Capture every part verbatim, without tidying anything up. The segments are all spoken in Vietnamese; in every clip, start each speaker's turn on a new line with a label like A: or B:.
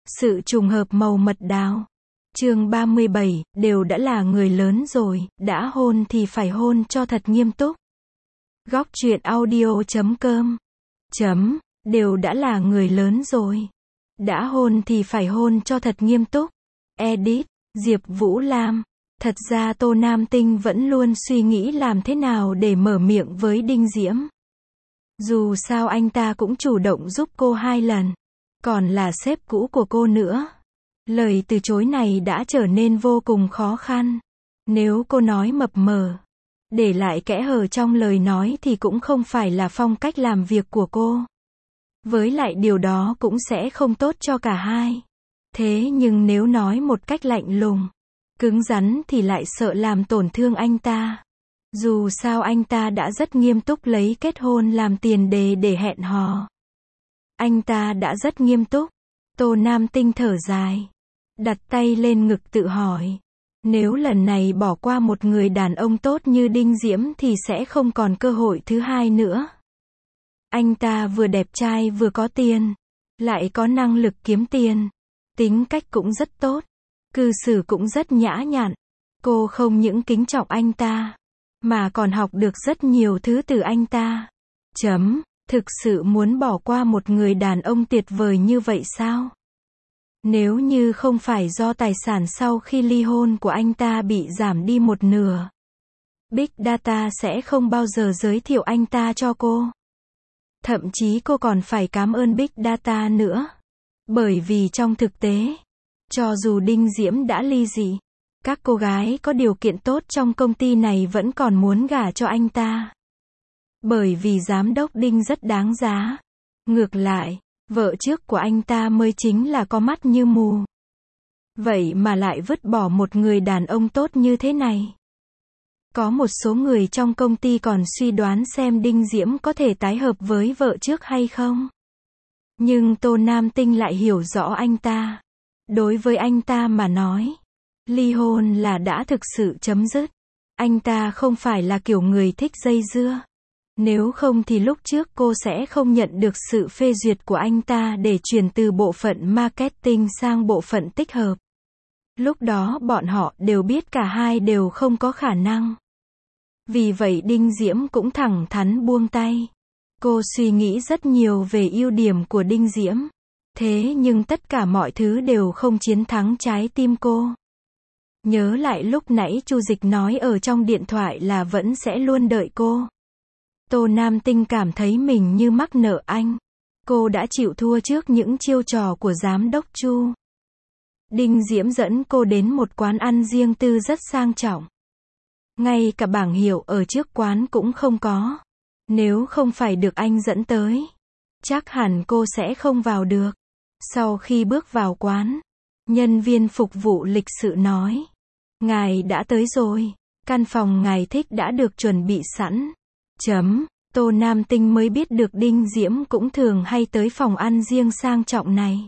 A: Sự trùng hợp màu mật đào. Chương ba mươi bảy, đều đã là người lớn rồi, đã hôn thì phải hôn cho thật nghiêm túc. Góc truyện audio chấm com. Chấm, đều đã là người lớn rồi. Đã hôn thì phải hôn cho thật nghiêm túc. Edit, Diệp Vũ Lam. Thật ra Tô Nam Tinh vẫn luôn suy nghĩ làm thế nào để mở miệng với Đinh Diễm. Dù sao anh ta cũng chủ động giúp cô hai lần. Còn là sếp cũ của cô nữa. Lời từ chối này đã trở nên vô cùng khó khăn. Nếu cô nói mập mờ, để lại kẽ hở trong lời nói thì cũng không phải là phong cách làm việc của cô. Với lại điều đó cũng sẽ không tốt cho cả hai. Thế nhưng nếu nói một cách lạnh lùng, cứng rắn thì lại sợ làm tổn thương anh ta. Dù sao anh ta đã rất nghiêm túc lấy kết hôn làm tiền đề để hẹn hò. Anh ta đã rất nghiêm túc. Tô Nam Tinh thở dài, đặt tay lên ngực tự hỏi. Nếu lần này bỏ qua một người đàn ông tốt như Đinh Diễm thì sẽ không còn cơ hội thứ hai nữa. Anh ta vừa đẹp trai vừa có tiền, lại có năng lực kiếm tiền. Tính cách cũng rất tốt, cư xử cũng rất nhã nhặn. Cô không những kính trọng anh ta, mà còn học được rất nhiều thứ từ anh ta. Chấm, thực sự muốn bỏ qua một người đàn ông tuyệt vời như vậy sao? Nếu như không phải do tài sản sau khi ly hôn của anh ta bị giảm đi một nửa, Big Data sẽ không bao giờ giới thiệu anh ta cho cô. Thậm chí cô còn phải cảm ơn Big Data nữa. Bởi vì trong thực tế, cho dù Đinh Diễm đã ly dị, các cô gái có điều kiện tốt trong công ty này vẫn còn muốn gả cho anh ta. Bởi vì giám đốc Đinh rất đáng giá. Ngược lại, vợ trước của anh ta mới chính là có mắt như mù. Vậy mà lại vứt bỏ một người đàn ông tốt như thế này. Có một số người trong công ty còn suy đoán xem Đinh Diễm có thể tái hợp với vợ trước hay không. Nhưng Tô Nam Tinh lại hiểu rõ anh ta. Đối với anh ta mà nói, ly hôn là đã thực sự chấm dứt. Anh ta không phải là kiểu người thích dây dưa. Nếu không thì lúc trước cô sẽ không nhận được sự phê duyệt của anh ta để chuyển từ bộ phận marketing sang bộ phận tích hợp. Lúc đó bọn họ đều biết cả hai đều không có khả năng. Vì vậy Đinh Diễm cũng thẳng thắn buông tay. Cô suy nghĩ rất nhiều về ưu điểm của Đinh Diễm. Thế nhưng tất cả mọi thứ đều không chiến thắng trái tim cô. Nhớ lại lúc nãy Chu Dịch nói ở trong điện thoại là vẫn sẽ luôn đợi cô. Tô Nam Tinh cảm thấy mình như mắc nợ anh. Cô đã chịu thua trước những chiêu trò của giám đốc Chu. Đinh Diễm dẫn cô đến một quán ăn riêng tư rất sang trọng. Ngay cả bảng hiệu ở trước quán cũng không có. Nếu không phải được anh dẫn tới, chắc hẳn cô sẽ không vào được. Sau khi bước vào quán, nhân viên phục vụ lịch sự nói: "Ngài đã tới rồi, căn phòng ngài thích đã được chuẩn bị sẵn." Chấm, Tô Nam Tinh mới biết được Đinh Diễm cũng thường hay tới phòng ăn riêng sang trọng này.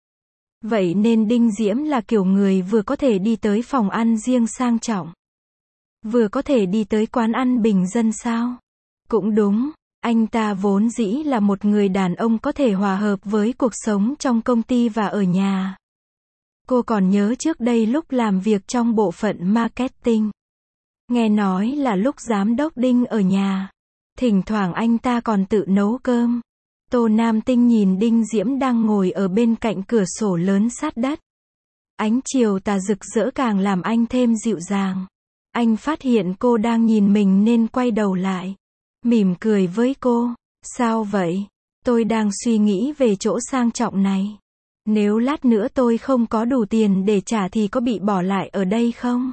A: Vậy nên Đinh Diễm là kiểu người vừa có thể đi tới phòng ăn riêng sang trọng, vừa có thể đi tới quán ăn bình dân sao? Cũng đúng, anh ta vốn dĩ là một người đàn ông có thể hòa hợp với cuộc sống trong công ty và ở nhà. Cô còn nhớ trước đây lúc làm việc trong bộ phận marketing. Nghe nói là lúc giám đốc Đinh ở nhà, thỉnh thoảng anh ta còn tự nấu cơm. Tô Nam Tinh nhìn Đinh Diễm đang ngồi ở bên cạnh cửa sổ lớn sát đất. Ánh chiều tà rực rỡ càng làm anh thêm dịu dàng. Anh phát hiện cô đang nhìn mình nên quay đầu lại, mỉm cười với cô. "Sao vậy?" "Tôi đang suy nghĩ về chỗ sang trọng này. Nếu lát nữa tôi không có đủ tiền để trả thì có bị bỏ lại ở đây không?"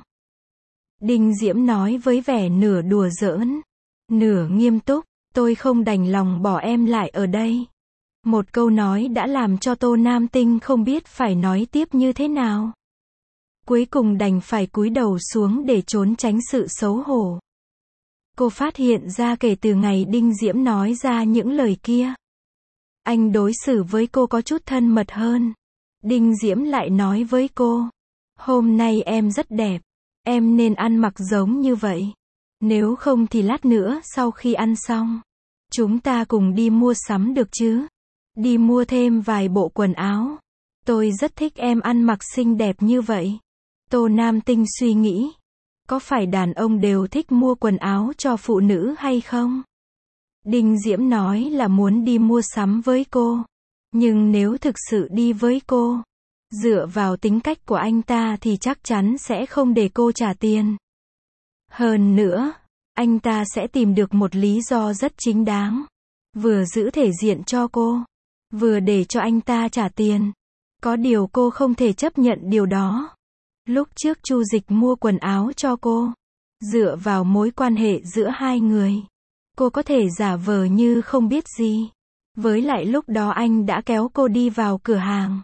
A: Đinh Diễm nói với vẻ nửa đùa giỡn, nửa nghiêm túc. "Tôi không đành lòng bỏ em lại ở đây." Một câu nói đã làm cho Tô Nam Tinh không biết phải nói tiếp như thế nào. Cuối cùng đành phải cúi đầu xuống để trốn tránh sự xấu hổ. Cô phát hiện ra kể từ ngày Đinh Diễm nói ra những lời kia, anh đối xử với cô có chút thân mật hơn. Đinh Diễm lại nói với cô: "Hôm nay em rất đẹp, em nên ăn mặc giống như vậy. Nếu không thì lát nữa sau khi ăn xong, chúng ta cùng đi mua sắm được chứ? Đi mua thêm vài bộ quần áo." Tôi rất thích em ăn mặc xinh đẹp như vậy. Tô Nam Tinh suy nghĩ. Có phải đàn ông đều thích mua quần áo cho phụ nữ hay không? Đinh Diễm nói là muốn đi mua sắm với cô. Nhưng nếu thực sự đi với cô, dựa vào tính cách của anh ta thì chắc chắn sẽ không để cô trả tiền. Hơn nữa, anh ta sẽ tìm được một lý do rất chính đáng. Vừa giữ thể diện cho cô, vừa để cho anh ta trả tiền. Có điều cô không thể chấp nhận điều đó. Lúc trước Chu Dịch mua quần áo cho cô. Dựa vào mối quan hệ giữa hai người, cô có thể giả vờ như không biết gì. Với lại lúc đó anh đã kéo cô đi vào cửa hàng.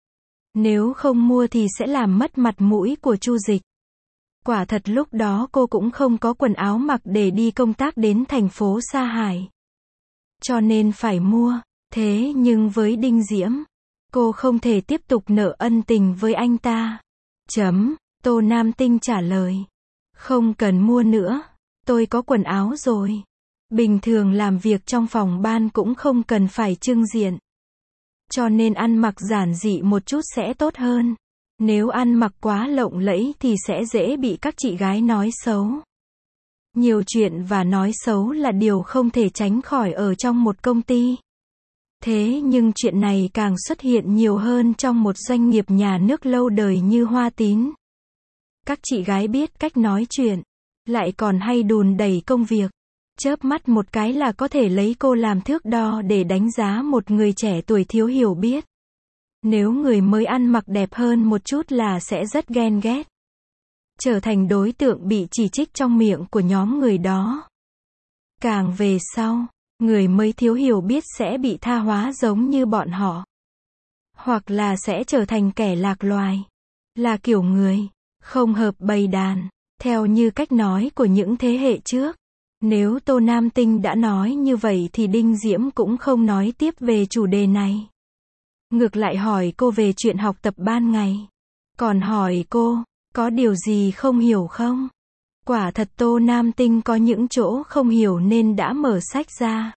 A: Nếu không mua thì sẽ làm mất mặt mũi của Chu Dịch. Quả thật lúc đó cô cũng không có quần áo mặc để đi công tác đến thành phố Sa Hải. Cho nên phải mua. Thế nhưng với Đinh Diễm, cô không thể tiếp tục nợ ân tình với anh ta. Chấm. Tô Nam Tinh trả lời. Không cần mua nữa. Tôi có quần áo rồi. Bình thường làm việc trong phòng ban cũng không cần phải trưng diện. Cho nên ăn mặc giản dị một chút sẽ tốt hơn. Nếu ăn mặc quá lộng lẫy thì sẽ dễ bị các chị gái nói xấu. Nhiều chuyện và nói xấu là điều không thể tránh khỏi ở trong một công ty. Thế nhưng chuyện này càng xuất hiện nhiều hơn trong một doanh nghiệp nhà nước lâu đời như Hoa Tín. Các chị gái biết cách nói chuyện, lại còn hay đùn đẩy công việc. Chớp mắt một cái là có thể lấy cô làm thước đo để đánh giá một người trẻ tuổi thiếu hiểu biết. Nếu người mới ăn mặc đẹp hơn một chút là sẽ rất ghen ghét. Trở thành đối tượng bị chỉ trích trong miệng của nhóm người đó. Càng về sau, người mới thiếu hiểu biết sẽ bị tha hóa giống như bọn họ. Hoặc là sẽ trở thành kẻ lạc loài. Là kiểu người không hợp bầy đàn, theo như cách nói của những thế hệ trước. Nếu Tô Nam Tinh đã nói như vậy thì Đinh Diễm cũng không nói tiếp về chủ đề này. Ngược lại hỏi cô về chuyện học tập ban ngày. Còn hỏi cô, có điều gì không hiểu không? Quả thật Tô Nam Tinh có những chỗ không hiểu nên đã mở sách ra.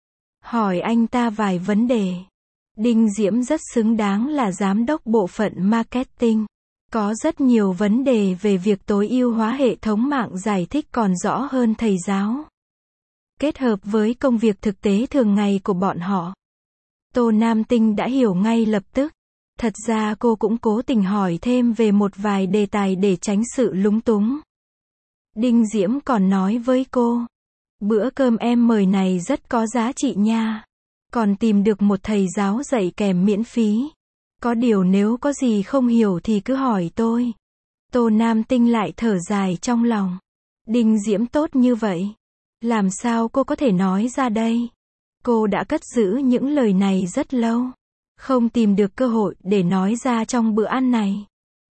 A: Hỏi anh ta vài vấn đề. Đinh Diễm rất xứng đáng là giám đốc bộ phận marketing. Có rất nhiều vấn đề về việc tối ưu hóa hệ thống mạng giải thích còn rõ hơn thầy giáo. Kết hợp với công việc thực tế thường ngày của bọn họ. Tô Nam Tinh đã hiểu ngay lập tức. Thật ra cô cũng cố tình hỏi thêm về một vài đề tài để tránh sự lúng túng. Đinh Diễm còn nói với cô. Bữa cơm em mời này rất có giá trị nha. Còn tìm được một thầy giáo dạy kèm miễn phí. Có điều nếu có gì không hiểu thì cứ hỏi tôi. Tô Nam Tinh lại thở dài trong lòng. Đinh Diễm tốt như vậy. Làm sao cô có thể nói ra đây? Cô đã cất giữ những lời này rất lâu. Không tìm được cơ hội để nói ra trong bữa ăn này.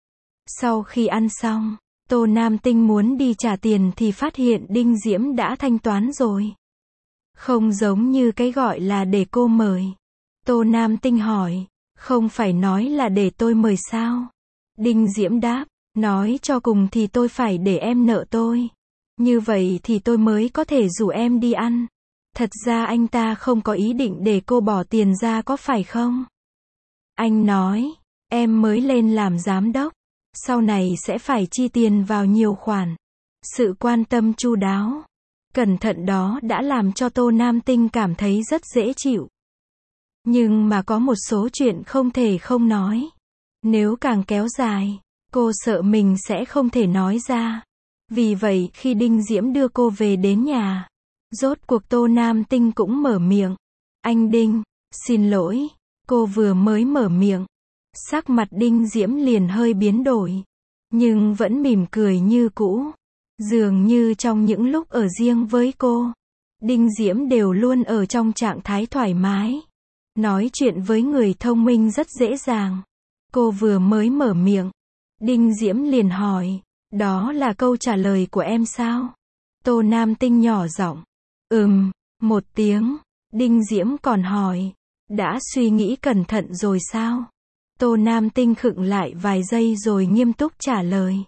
A: Sau khi ăn xong, Tô Nam Tinh muốn đi trả tiền thì phát hiện Đinh Diễm đã thanh toán rồi. Không giống như cái gọi là để cô mời. Tô Nam Tinh hỏi, không phải nói là để tôi mời sao? Đinh Diễm đáp, nói cho cùng thì tôi phải để em nợ tôi. Như vậy thì tôi mới có thể rủ em đi ăn. Thật ra anh ta không có ý định để cô bỏ tiền ra có phải không? Anh nói, em mới lên làm giám đốc. Sau này sẽ phải chi tiền vào nhiều khoản. Sự quan tâm chu đáo, cẩn thận đó đã làm cho Tô Nam Tinh cảm thấy rất dễ chịu. Nhưng mà có một số chuyện không thể không nói. Nếu càng kéo dài, cô sợ mình sẽ không thể nói ra. Vì vậy khi Đinh Diễm đưa cô về đến nhà, rốt cuộc Tô Nam Tinh cũng mở miệng. Anh Đinh, xin lỗi. Cô vừa mới mở miệng, sắc mặt Đinh Diễm liền hơi biến đổi. Nhưng vẫn mỉm cười như cũ. Dường như trong những lúc ở riêng với cô, Đinh Diễm đều luôn ở trong trạng thái thoải mái. Nói chuyện với người thông minh rất dễ dàng. Cô vừa mới mở miệng, Đinh Diễm liền hỏi, đó là câu trả lời của em sao? Tô Nam Tinh nhỏ giọng, ừm, một tiếng. Đinh Diễm còn hỏi, đã suy nghĩ cẩn thận rồi sao? Tô Nam Tinh khựng lại vài giây rồi nghiêm túc trả lời.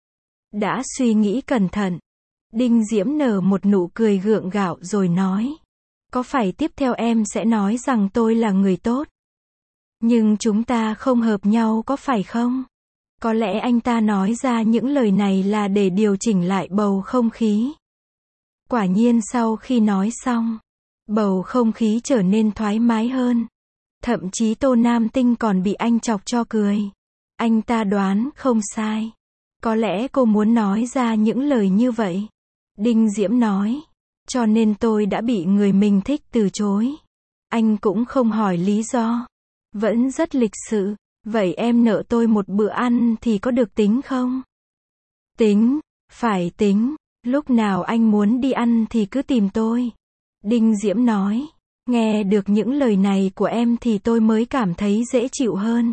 A: Đã suy nghĩ cẩn thận. Đinh Diễm nở một nụ cười gượng gạo rồi nói. Có phải tiếp theo em sẽ nói rằng tôi là người tốt? Nhưng chúng ta không hợp nhau có phải không? Có lẽ anh ta nói ra những lời này là để điều chỉnh lại bầu không khí. Quả nhiên sau khi nói xong, bầu không khí trở nên thoải mái hơn. Thậm chí Tô Nam Tinh còn bị anh chọc cho cười. Anh ta đoán không sai. Có lẽ cô muốn nói ra những lời như vậy. Đinh Diễm nói. Cho nên tôi đã bị người mình thích từ chối. Anh cũng không hỏi lý do. Vẫn rất lịch sự. Vậy em nợ tôi một bữa ăn thì có được tính không? Tính, phải tính. Lúc nào anh muốn đi ăn thì cứ tìm tôi. Đinh Diễm nói. Nghe được những lời này của em thì tôi mới cảm thấy dễ chịu hơn.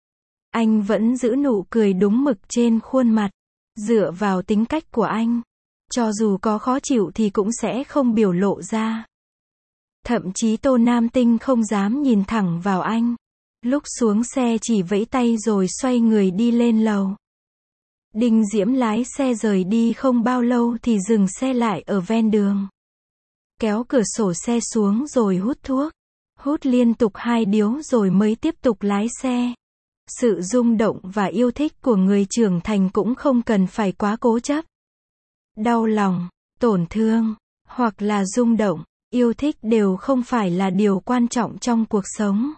A: Anh vẫn giữ nụ cười đúng mực trên khuôn mặt. Dựa vào tính cách của anh, cho dù có khó chịu thì cũng sẽ không biểu lộ ra. Thậm chí Tô Nam Tinh không dám nhìn thẳng vào anh. Lúc xuống xe chỉ vẫy tay rồi xoay người đi lên lầu. Đinh Diễm lái xe rời đi không bao lâu thì dừng xe lại ở ven đường. Kéo cửa sổ xe xuống rồi hút thuốc. Hút liên tục hai điếu rồi mới tiếp tục lái xe. Sự rung động và yêu thích của người trưởng thành cũng không cần phải quá cố chấp. Đau lòng, tổn thương, hoặc là rung động, yêu thích đều không phải là điều quan trọng trong cuộc sống.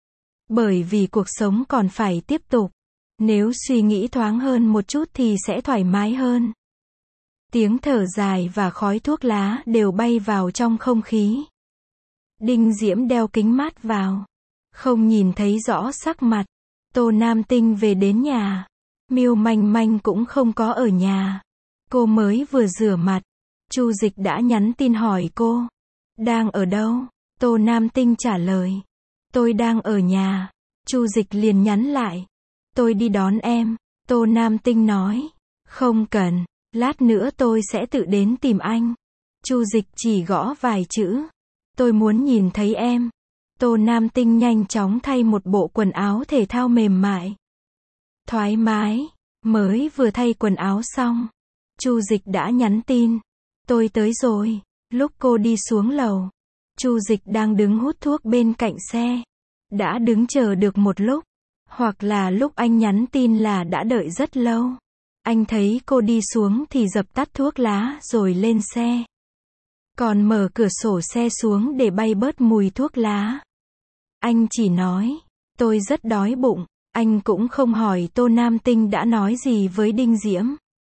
A: Bởi vì cuộc sống còn phải tiếp tục. Nếu suy nghĩ thoáng hơn một chút thì sẽ thoải mái hơn. Tiếng thở dài và khói thuốc lá đều bay vào trong không khí. Đinh Diễm đeo kính mát vào. Không nhìn thấy rõ sắc mặt. Tô Nam Tinh về đến nhà. Miêu Manh Manh cũng không có ở nhà. Cô mới vừa rửa mặt. Chu Dịch đã nhắn tin hỏi cô. Đang ở đâu? Tô Nam Tinh trả lời. Tôi đang ở nhà. Chu Dịch liền nhắn lại. Tôi đi đón em. Tô Nam Tinh nói. Không cần. Lát nữa tôi sẽ tự đến tìm anh. Chu Dịch chỉ gõ vài chữ. Tôi muốn nhìn thấy em. Tô Nam Tinh nhanh chóng thay một bộ quần áo thể thao mềm mại. Thoải mái. Mới vừa thay quần áo xong. Chu Dịch đã nhắn tin. Tôi tới rồi. Lúc cô đi xuống lầu. Chu Dịch đang đứng hút thuốc bên cạnh xe. Đã đứng chờ được một lúc. Hoặc là lúc anh nhắn tin là đã đợi rất lâu. Anh thấy cô đi xuống thì dập tắt thuốc lá rồi lên xe. Còn mở cửa sổ xe xuống để bay bớt mùi thuốc lá. Anh chỉ nói, tôi rất đói bụng. Anh cũng không hỏi Tô Nam Tinh đã nói gì với Đinh Diễm.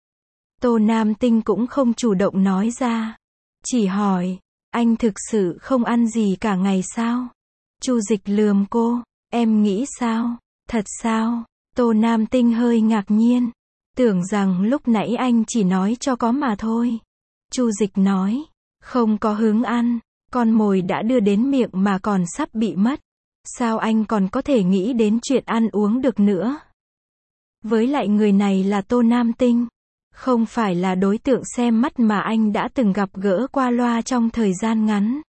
A: Tô Nam Tinh cũng không chủ động nói ra. Chỉ hỏi, anh thực sự không ăn gì cả ngày sao? Chu Dịch lườm cô, em nghĩ sao? Thật sao? Tô Nam Tinh hơi ngạc nhiên. Tưởng rằng lúc nãy anh chỉ nói cho có mà thôi. Chu Dịch nói, không có hứng ăn. Con mồi đã đưa đến miệng mà còn sắp bị mất. Sao anh còn có thể nghĩ đến chuyện ăn uống được nữa? Với lại người này là Tô Nam Tinh. Không phải là đối tượng xem mắt mà anh đã từng gặp gỡ qua loa trong thời gian ngắn.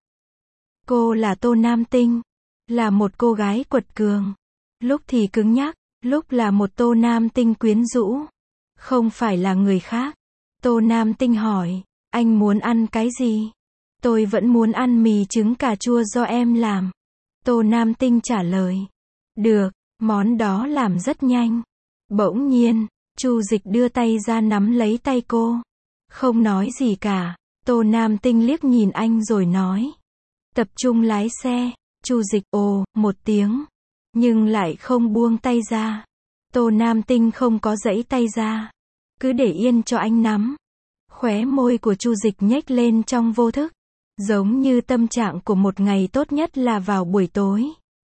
A: Cô là Tô Nam Tinh. Là một cô gái quật cường. Lúc thì cứng nhắc. Lúc là một Tô Nam Tinh quyến rũ. Không phải là người khác. Tô Nam Tinh hỏi, anh muốn ăn cái gì? Tôi vẫn muốn ăn mì trứng cà chua do em làm. Tô Nam Tinh trả lời. Được, món đó làm rất nhanh. Bỗng nhiên, Chu Dịch đưa tay ra nắm lấy tay cô. Không nói gì cả. Tô Nam Tinh liếc nhìn anh rồi nói. Tập trung lái xe. Chu Dịch ồ, một tiếng. Nhưng lại không buông tay ra. Tô Nam Tinh không có giãy tay ra. Cứ để yên cho anh nắm. Khóe môi của Chu Dịch nhếch lên trong vô thức. Giống như tâm trạng của một ngày tốt nhất là vào buổi tối.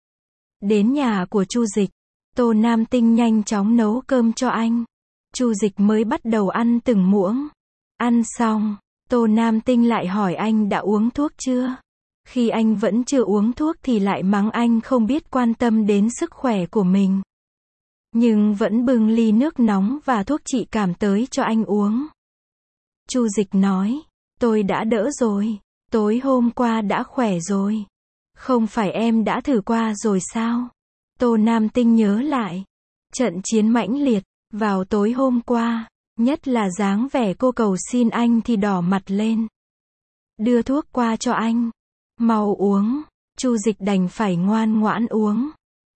A: Đến nhà của Chu Dịch. Tô Nam Tinh nhanh chóng nấu cơm cho anh. Chu Dịch mới bắt đầu ăn từng muỗng. Ăn xong, Tô Nam Tinh lại hỏi anh đã uống thuốc chưa? Khi anh vẫn chưa uống thuốc thì lại mắng anh không biết quan tâm đến sức khỏe của mình. Nhưng vẫn bưng ly nước nóng và thuốc trị cảm tới cho anh uống. Chu Dịch nói, tôi đã đỡ rồi. Tối hôm qua đã khỏe rồi. Không phải em đã thử qua rồi sao? Tô Nam Tinh nhớ lại. Trận chiến mãnh liệt, vào tối hôm qua. Nhất là dáng vẻ cô cầu xin anh thì đỏ mặt lên. Đưa thuốc qua cho anh. Mau uống. Chu Dịch đành phải ngoan ngoãn uống.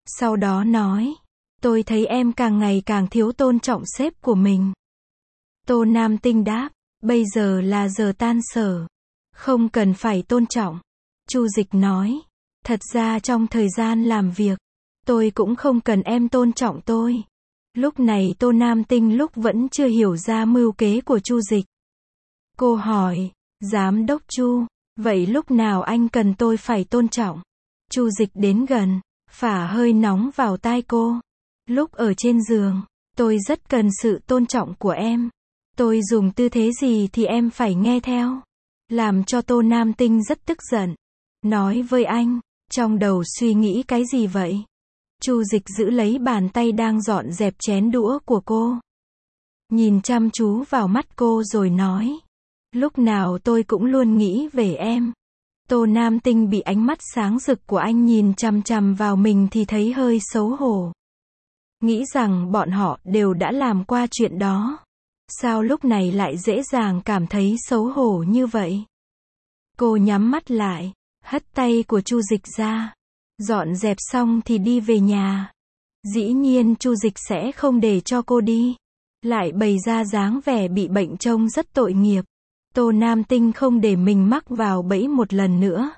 A: Sau đó nói, tôi thấy em càng ngày càng thiếu tôn trọng sếp của mình. Tô Nam Tinh đáp, bây giờ là giờ tan sở. Không cần phải tôn trọng. Chu Dịch nói, thật ra trong thời gian làm việc, tôi cũng không cần em tôn trọng tôi. Lúc này Tô Nam Tinh lúc vẫn chưa hiểu ra mưu kế của Chu Dịch. Cô hỏi, Giám đốc Chu, vậy lúc nào anh cần tôi phải tôn trọng? Chu Dịch đến gần, phả hơi nóng vào tai cô. Lúc ở trên giường, tôi rất cần sự tôn trọng của em. Tôi dùng tư thế gì thì em phải nghe theo. Làm cho Tô Nam Tinh rất tức giận. Nói với anh, trong đầu suy nghĩ cái gì vậy? Chu Dịch giữ lấy bàn tay đang dọn dẹp chén đũa của cô. Nhìn chăm chú vào mắt cô rồi nói, lúc nào tôi cũng luôn nghĩ về em. Tô Nam Tinh bị ánh mắt sáng rực của anh nhìn chằm chằm vào mình thì thấy hơi xấu hổ. Nghĩ rằng bọn họ đều đã làm qua chuyện đó. Sao lúc này lại dễ dàng cảm thấy xấu hổ như vậy? Cô nhắm mắt lại, hất tay của Chu Dịch ra. Dọn dẹp xong thì đi về nhà. Dĩ nhiên Chu Dịch sẽ không để cho cô đi. Lại bày ra dáng vẻ bị bệnh trông rất tội nghiệp. Tô Nam Tinh không để mình mắc vào bẫy một lần nữa.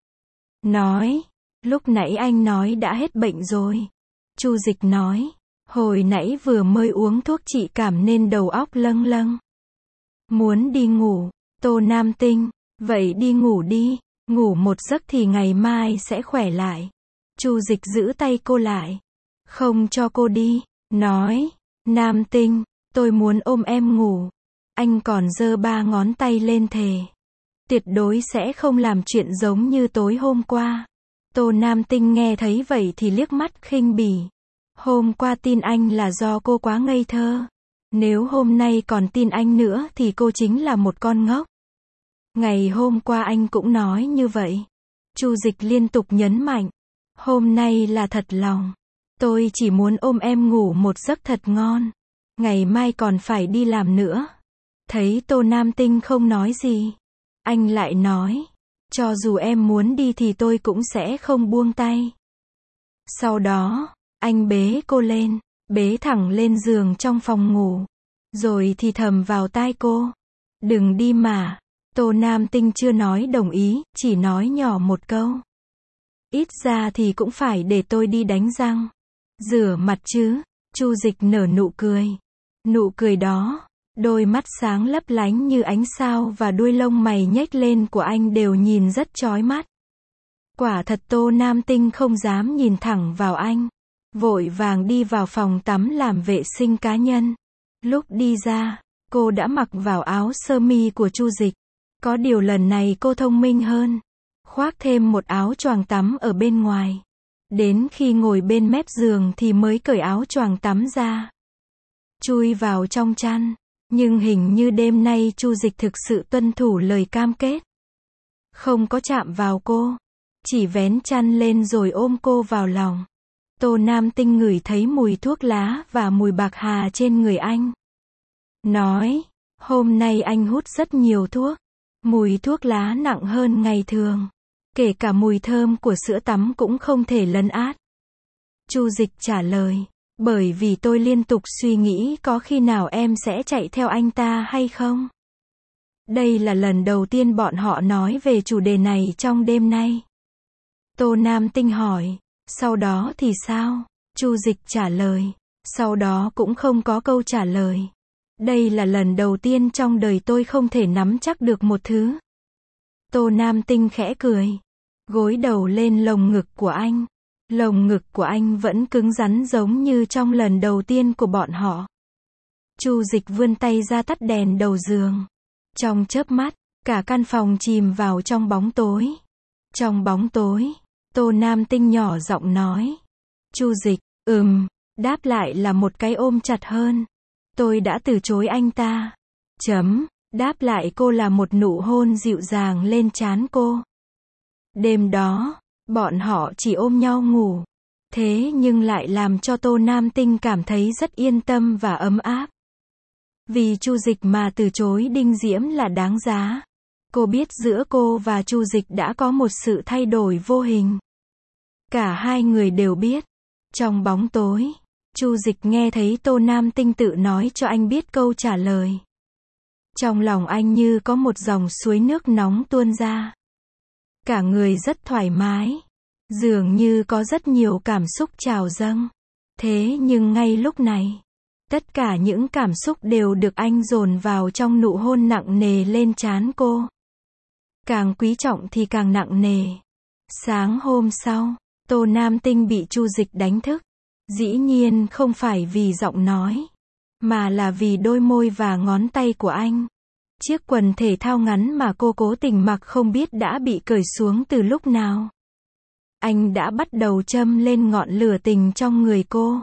A: Nói, lúc nãy anh nói đã hết bệnh rồi. Chu Dịch nói, hồi nãy vừa mới uống thuốc trị cảm nên đầu óc lâng lâng. Muốn đi ngủ. Tô Nam Tinh, vậy đi ngủ đi. Ngủ một giấc thì ngày mai sẽ khỏe lại. Chu Dịch giữ tay cô lại. Không cho cô đi. Nói, Nam Tinh, tôi muốn ôm em ngủ. Anh còn giơ ba ngón tay lên thề. Tuyệt đối sẽ không làm chuyện giống như tối hôm qua. Tô Nam Tinh nghe thấy vậy thì liếc mắt khinh bỉ. Hôm qua tin anh là do cô quá ngây thơ. Nếu hôm nay còn tin anh nữa thì cô chính là một con ngốc. Ngày hôm qua anh cũng nói như vậy. Chu Dịch liên tục nhấn mạnh. Hôm nay là thật lòng. Tôi chỉ muốn ôm em ngủ một giấc thật ngon. Ngày mai còn phải đi làm nữa. Thấy Tô Nam Tinh không nói gì. Anh lại nói. Cho dù em muốn đi thì tôi cũng sẽ không buông tay. Sau đó, anh bế cô lên. Bế thẳng lên giường trong phòng ngủ. Rồi thì thầm vào tai cô. Đừng đi mà. Tô Nam Tinh chưa nói đồng ý, chỉ nói nhỏ một câu. Ít ra thì cũng phải để tôi đi đánh răng. Rửa mặt chứ. Chu Dịch nở nụ cười. Nụ cười đó, đôi mắt sáng lấp lánh như ánh sao và đuôi lông mày nhếch lên của anh đều nhìn rất chói mắt. Quả thật Tô Nam Tinh không dám nhìn thẳng vào anh. Vội vàng đi vào phòng tắm làm vệ sinh cá nhân. Lúc đi ra, cô đã mặc vào áo sơ mi của Chu Dịch. Có điều lần này cô thông minh hơn. Khoác thêm một áo choàng tắm ở bên ngoài. Đến khi ngồi bên mép giường thì mới cởi áo choàng tắm ra. Chui vào trong chăn. Nhưng hình như đêm nay Chu Dịch thực sự tuân thủ lời cam kết. Không có chạm vào cô. Chỉ vén chăn lên rồi ôm cô vào lòng. Tô Nam Tinh ngửi thấy mùi thuốc lá và mùi bạc hà trên người anh. Nói, hôm nay anh hút rất nhiều thuốc. Mùi thuốc lá nặng hơn ngày thường. Kể cả mùi thơm của sữa tắm cũng không thể lấn át. Chu Dịch trả lời, bởi vì tôi liên tục suy nghĩ có khi nào em sẽ chạy theo anh ta hay không. Đây là lần đầu tiên bọn họ nói về chủ đề này trong đêm nay. Tô Nam Tinh hỏi, sau đó thì sao? Chu Dịch trả lời, sau đó cũng không có câu trả lời. Đây là lần đầu tiên trong đời tôi không thể nắm chắc được một thứ. Tô Nam Tinh khẽ cười. Gối đầu lên lồng ngực của anh. Lồng ngực của anh vẫn cứng rắn giống như trong lần đầu tiên của bọn họ. Chu Dịch vươn tay ra tắt đèn đầu giường. Trong chớp mắt, cả căn phòng chìm vào trong bóng tối. Trong bóng tối, Tô Nam Tinh nhỏ giọng nói. Chu Dịch, ừm, đáp lại là một cái ôm chặt hơn. Tôi đã từ chối anh ta. Chấm, đáp lại cô là một nụ hôn dịu dàng lên trán cô. Đêm đó, bọn họ chỉ ôm nhau ngủ. Thế nhưng lại làm cho Tô Nam Tinh cảm thấy rất yên tâm và ấm áp. Vì Chu Dịch mà từ chối Đinh Diễm là đáng giá. Cô biết giữa cô và Chu Dịch đã có một sự thay đổi vô hình. Cả hai người đều biết. Trong bóng tối, Chu Dịch nghe thấy Tô Nam Tinh tự nói cho anh biết câu trả lời. Trong lòng anh như có một dòng suối nước nóng tuôn ra. Cả người rất thoải mái. Dường như có rất nhiều cảm xúc trào dâng. Thế nhưng ngay lúc này, tất cả những cảm xúc đều được anh dồn vào trong nụ hôn nặng nề lên trán cô. Càng quý trọng thì càng nặng nề. Sáng hôm sau, Tô Nam Tinh bị Chu Dịch đánh thức. Dĩ nhiên không phải vì giọng nói, mà là vì đôi môi và ngón tay của anh. Chiếc quần thể thao ngắn mà cô cố tình mặc không biết đã bị cởi xuống từ lúc nào. Anh đã bắt đầu châm lên ngọn lửa tình trong người cô.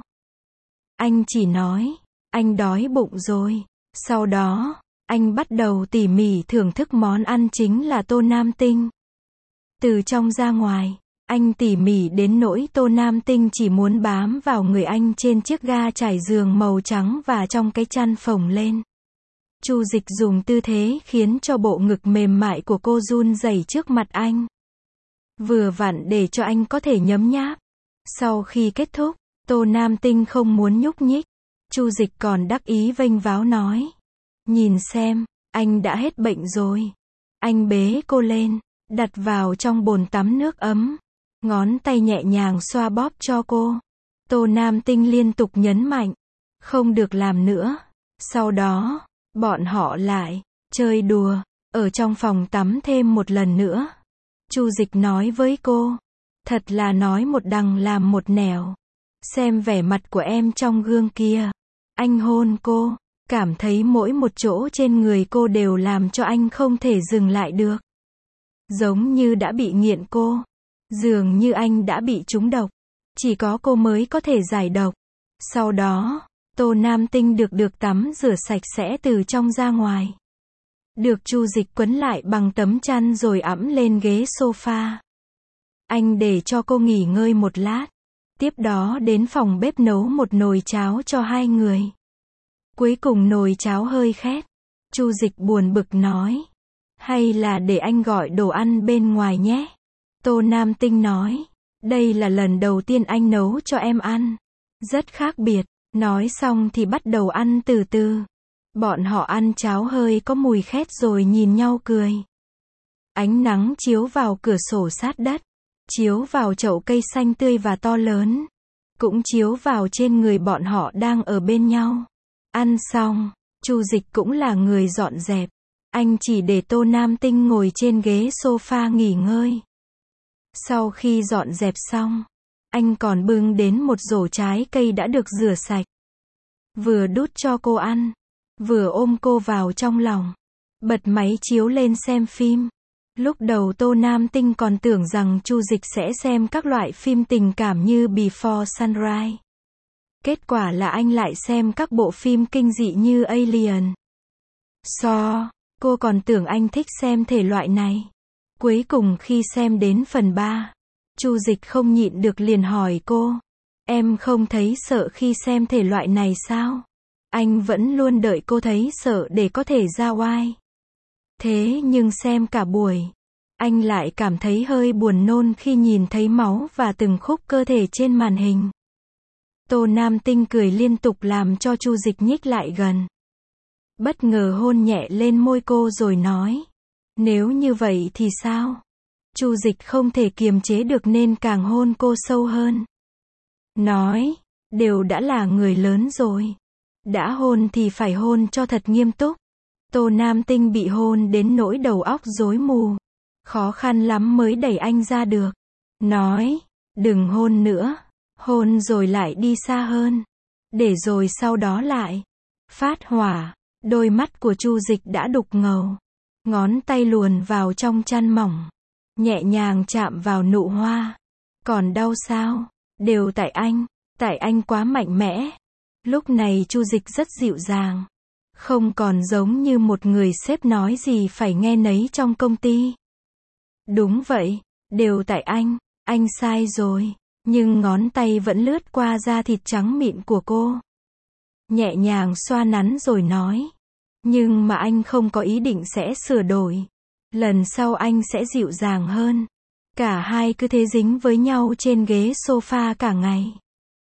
A: Anh chỉ nói, anh đói bụng rồi. Sau đó, anh bắt đầu tỉ mỉ thưởng thức món ăn chính là Tô Nam Tinh. Từ trong ra ngoài, anh tỉ mỉ đến nỗi Tô Nam Tinh chỉ muốn bám vào người anh trên chiếc ga trải giường màu trắng và trong cái chăn phồng lên. Chu Dịch dùng tư thế khiến cho bộ ngực mềm mại của cô run rẩy trước mặt anh. Vừa vặn để cho anh có thể nhấm nháp. Sau khi kết thúc, Tô Nam Tinh không muốn nhúc nhích. Chu Dịch còn đắc ý vênh váo nói. Nhìn xem, anh đã hết bệnh rồi. Anh bế cô lên, đặt vào trong bồn tắm nước ấm. Ngón tay nhẹ nhàng xoa bóp cho cô. Tô Nam Tinh liên tục nhấn mạnh. Không được làm nữa. Sau đó, bọn họ lại chơi đùa ở trong phòng tắm thêm một lần nữa. Chu Dịch nói với cô. Thật là nói một đằng làm một nẻo. Xem vẻ mặt của em trong gương kia. Anh hôn cô. Cảm thấy mỗi một chỗ trên người cô đều làm cho anh không thể dừng lại được. Giống như đã bị nghiện cô. Dường như anh đã bị trúng độc. Chỉ có cô mới có thể giải độc. Sau đó, Tô Nam Tinh được được tắm rửa sạch sẽ từ trong ra ngoài. Được Chu Dịch quấn lại bằng tấm chăn rồi ẵm lên ghế sofa. Anh để cho cô nghỉ ngơi một lát. Tiếp đó đến phòng bếp nấu một nồi cháo cho hai người. Cuối cùng nồi cháo hơi khét. Chu Dịch buồn bực nói. Hay là để anh gọi đồ ăn bên ngoài nhé. Tô Nam Tinh nói. Đây là lần đầu tiên anh nấu cho em ăn. Rất khác biệt. Nói xong thì bắt đầu ăn từ từ. Bọn họ ăn cháo hơi có mùi khét rồi nhìn nhau cười. Ánh nắng chiếu vào cửa sổ sát đất. Chiếu vào chậu cây xanh tươi và to lớn. Cũng chiếu vào trên người bọn họ đang ở bên nhau. Ăn xong, Chu Dịch cũng là người dọn dẹp. Anh chỉ để Tô Nam Tinh ngồi trên ghế sofa nghỉ ngơi. Sau khi dọn dẹp xong, anh còn bưng đến một rổ trái cây đã được rửa sạch. Vừa đút cho cô ăn, vừa ôm cô vào trong lòng. Bật máy chiếu lên xem phim. Lúc đầu Tô Nam Tinh còn tưởng rằng Chu Dịch sẽ xem các loại phim tình cảm như Before Sunrise. Kết quả là anh lại xem các bộ phim kinh dị như Alien. So, cô còn tưởng anh thích xem thể loại này. Cuối cùng khi xem đến phần ba, Chu Dịch không nhịn được liền hỏi cô. Em không thấy sợ khi xem thể loại này sao? Anh vẫn luôn đợi cô thấy sợ để có thể ra oai. Thế nhưng xem cả buổi, anh lại cảm thấy hơi buồn nôn khi nhìn thấy máu và từng khúc cơ thể trên màn hình. Tô Nam Tinh cười liên tục làm cho Chu Dịch nhích lại gần. Bất ngờ hôn nhẹ lên môi cô rồi nói. Nếu như vậy thì sao? Chu Dịch không thể kiềm chế được nên càng hôn cô sâu hơn. Nói, đều đã là người lớn rồi. Đã hôn thì phải hôn cho thật nghiêm túc. Tô Nam Tinh bị hôn đến nỗi đầu óc rối mù. Khó khăn lắm mới đẩy anh ra được. Nói, đừng hôn nữa. Hôn rồi lại đi xa hơn. Để rồi sau đó lại phát hỏa. Đôi mắt của Chu Dịch đã đục ngầu. Ngón tay luồn vào trong chăn mỏng. Nhẹ nhàng chạm vào nụ hoa. Còn đau sao? Đều tại anh. Tại anh quá mạnh mẽ. Lúc này Chu Dịch rất dịu dàng. Không còn giống như một người sếp nói gì phải nghe nấy trong công ty. Đúng vậy. Đều tại anh. Anh sai rồi. Nhưng ngón tay vẫn lướt qua da thịt trắng mịn của cô. Nhẹ nhàng xoa nắn rồi nói. Nhưng mà anh không có ý định sẽ sửa đổi. Lần sau anh sẽ dịu dàng hơn. Cả hai cứ thế dính với nhau trên ghế sofa cả ngày.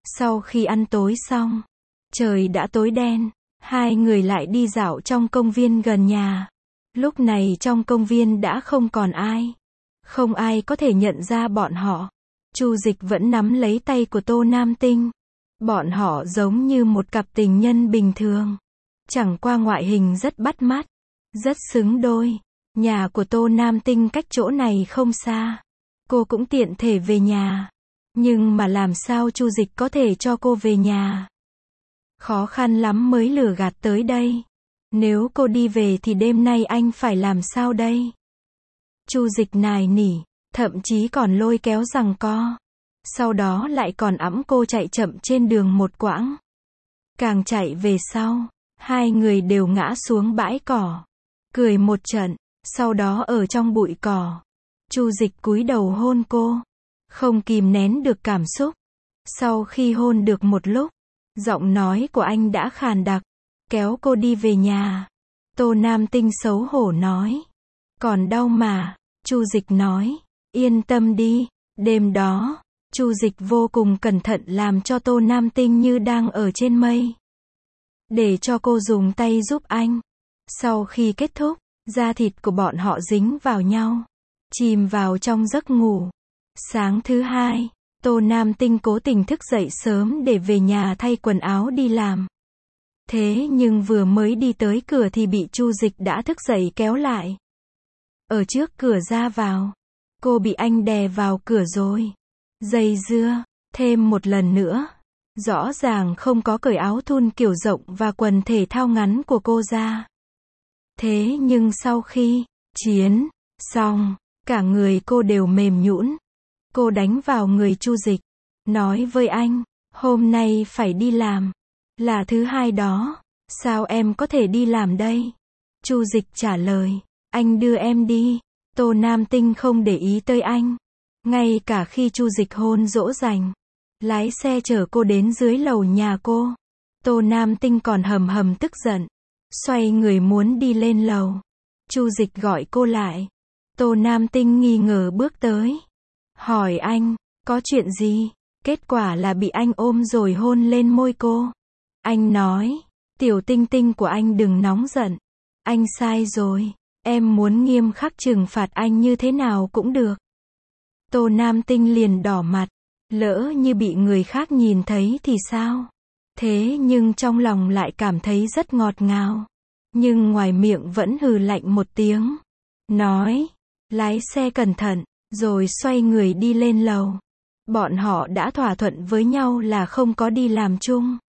A: Sau khi ăn tối xong, trời đã tối đen, hai người lại đi dạo trong công viên gần nhà. Lúc này trong công viên đã không còn ai. Không ai có thể nhận ra bọn họ. Chu Dịch vẫn nắm lấy tay của Tô Nam Tinh. Bọn họ giống như một cặp tình nhân bình thường. Chẳng qua ngoại hình rất bắt mắt, rất xứng đôi. Nhà của Tô Nam Tinh cách chỗ này không xa. Cô cũng tiện thể về nhà. Nhưng mà làm sao Chu Dịch có thể cho cô về nhà? Khó khăn lắm mới lừa gạt tới đây. Nếu cô đi về thì đêm nay anh phải làm sao đây? Chu Dịch nài nỉ, thậm chí còn lôi kéo giằng co. Sau đó lại còn ẵm cô chạy chậm trên đường một quãng. Càng chạy về sau, hai người đều ngã xuống bãi cỏ. Cười một trận, sau đó ở trong bụi cỏ. Chu Dịch cúi đầu hôn cô. Không kìm nén được cảm xúc. Sau khi hôn được một lúc, giọng nói của anh đã khàn đặc. Kéo cô đi về nhà. Tô Nam Tinh xấu hổ nói. Còn đau mà. Chu Dịch nói. Yên tâm đi. Đêm đó, Chu Dịch vô cùng cẩn thận làm cho Tô Nam Tinh như đang ở trên mây. Để cho cô dùng tay giúp anh. Sau khi kết thúc, da thịt của bọn họ dính vào nhau. Chìm vào trong giấc ngủ. Sáng thứ hai, Tô Nam Tinh cố tình thức dậy sớm để về nhà thay quần áo đi làm. Thế nhưng vừa mới đi tới cửa thì bị Chu Dịch đã thức dậy kéo lại. Ở trước cửa ra vào, cô bị anh đè vào cửa rồi. Dây dưa, thêm một lần nữa. Rõ ràng không có cởi áo thun kiểu rộng và quần thể thao ngắn của cô ra. Thế nhưng sau khi chiến xong, cả người cô đều mềm nhũn. Cô đánh vào người Chu Dịch, nói với anh, hôm nay phải đi làm. Là thứ hai đó, sao em có thể đi làm đây? Chu Dịch trả lời, anh đưa em đi. Tô Nam Tinh không để ý tới anh. Ngay cả khi Chu Dịch hôn dỗ dành, lái xe chở cô đến dưới lầu nhà cô. Tô Nam Tinh còn hầm hầm tức giận, xoay người muốn đi lên lầu. Chu Dịch gọi cô lại. Tô Nam Tinh nghi ngờ bước tới. Hỏi anh, có chuyện gì? Kết quả là bị anh ôm rồi hôn lên môi cô. Anh nói, tiểu Tinh Tinh của anh đừng nóng giận. Anh sai rồi, em muốn nghiêm khắc trừng phạt anh như thế nào cũng được. Tô Nam Tinh liền đỏ mặt, lỡ như bị người khác nhìn thấy thì sao? Thế nhưng trong lòng lại cảm thấy rất ngọt ngào. Nhưng ngoài miệng vẫn hừ lạnh một tiếng. Nói, lái xe cẩn thận, rồi xoay người đi lên lầu. Bọn họ đã thỏa thuận với nhau là không có đi làm chung.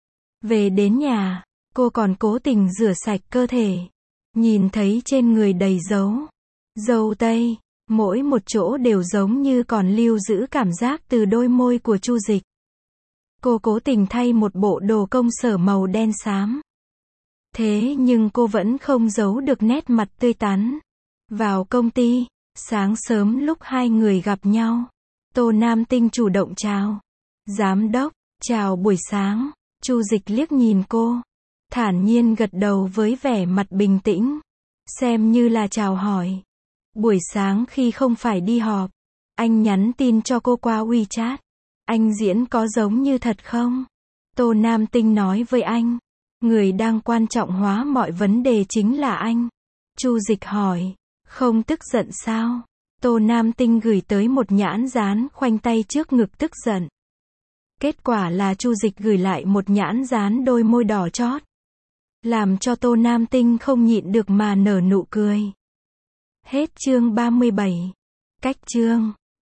A: Về đến nhà, cô còn cố tình rửa sạch cơ thể. Nhìn thấy trên người đầy dấu, dâu tây, mỗi một chỗ đều giống như còn lưu giữ cảm giác từ đôi môi của Chu Dịch. Cô cố tình thay một bộ đồ công sở màu đen xám. Thế nhưng cô vẫn không giấu được nét mặt tươi tắn. Vào công ty, sáng sớm lúc hai người gặp nhau, Tô Nam Tinh chủ động chào. Giám đốc, chào buổi sáng. Chu Dịch liếc nhìn cô, thản nhiên gật đầu với vẻ mặt bình tĩnh, xem như là chào hỏi. Buổi sáng khi không phải đi họp, anh nhắn tin cho cô qua WeChat. Anh diễn có giống như thật không? Tô Nam Tinh nói với anh, người đang quan trọng hóa mọi vấn đề chính là anh. Chu Dịch hỏi, không tức giận sao? Tô Nam Tinh gửi tới một nhãn dán khoanh tay trước ngực tức giận. Kết quả là Chu Dịch gửi lại một nhãn dán đôi môi đỏ chót. Làm cho Tô Nam Tinh không nhịn được mà nở nụ cười. Hết chương ba mươi bảy. Cách chương